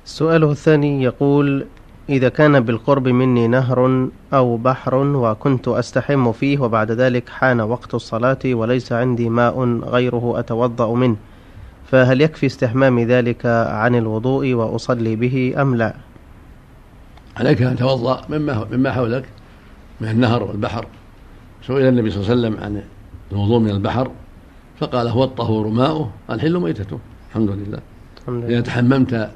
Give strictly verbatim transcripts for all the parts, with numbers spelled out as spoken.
سؤاله الثاني يقول: إذا كان بالقرب مني نهر أو بحر وكنت أستحم فيه وبعد ذلك حان وقت الصلاة وليس عندي ماء غيره أتوضأ منه، فهل يكفي استحمام ذلك عن الوضوء وأصلي به أم لا؟ عليك أن تتوضأ مما, مما حولك من النهر والبحر. سئل النبي صلى الله عليه وسلم عن الوضوء من البحر فقال: هو الطهور ماؤه الحل ميتته. الحمد لله. إذا تحممت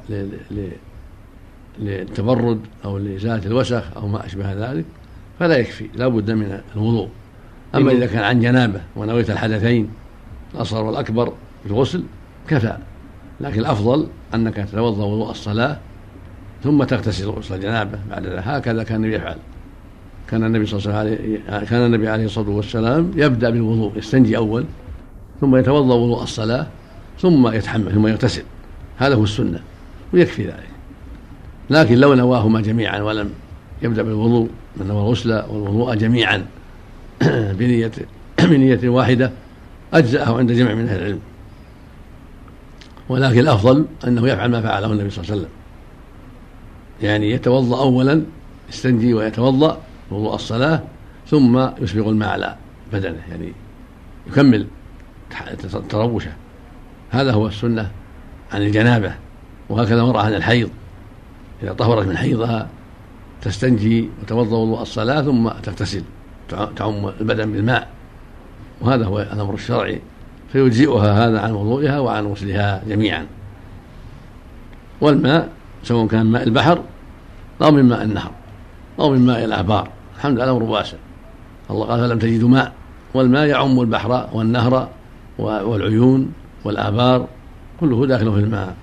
للتبرد أو لإزالة الوسخ أو ما أشبه ذلك فلا يكفي، لا بد من الوضوء. أما إذا كان عن جنابة ونويت الحدثين الأصغر والأكبر بالغسل كفى، لكن الأفضل أنك تتوضأ وضوء الصلاة ثم تغتسل غسل الجنابة بعد ذلك. هكذا كان النبي يفعل. كان النبي صلى الله عليه كان النبي عليه الصلاة والسلام يبدأ بالوضوء، يستنجي أول ثم يتوضأ وضوء الصلاة ثم يتحمل ثم يغتسل. هذا هو السنة ويكفي ذلك. لكن لو نواهما جميعا ولم يبدأ بالوضوء من نوى الغسل والوضوء جميعا بنية بنية واحدة أجزأه عند جمع من أهل العلم، ولكن الأفضل أنه يفعل ما فعله النبي صلى الله عليه وسلم، يعني يتوضأ أولا، يستنجي ويتوضأ وضوء الصلاة ثم يسبغ الماء على بدنه، يعني يكمل تروشه. هذا هو السنة عن الجنابة. وهكذا المرأة عن الحيض، إذا طهرت من حيضها تستنجي وتوضأ وضوء الصلاة ثم تغتسل، تعم البدن بالماء، وهذا هو الأمر الشرعي، فيجزئها هذا عن وضوئها وعن غسلها جميعا. والماء سواء كان ماء البحر أو من ماء النهر أو من ماء الآبار، الحمد لله الأمر واسع. الله قال: فلم تجدوا ماء، والماء يعم البحر والنهر والعيون والآبار، كله داخل في الماء.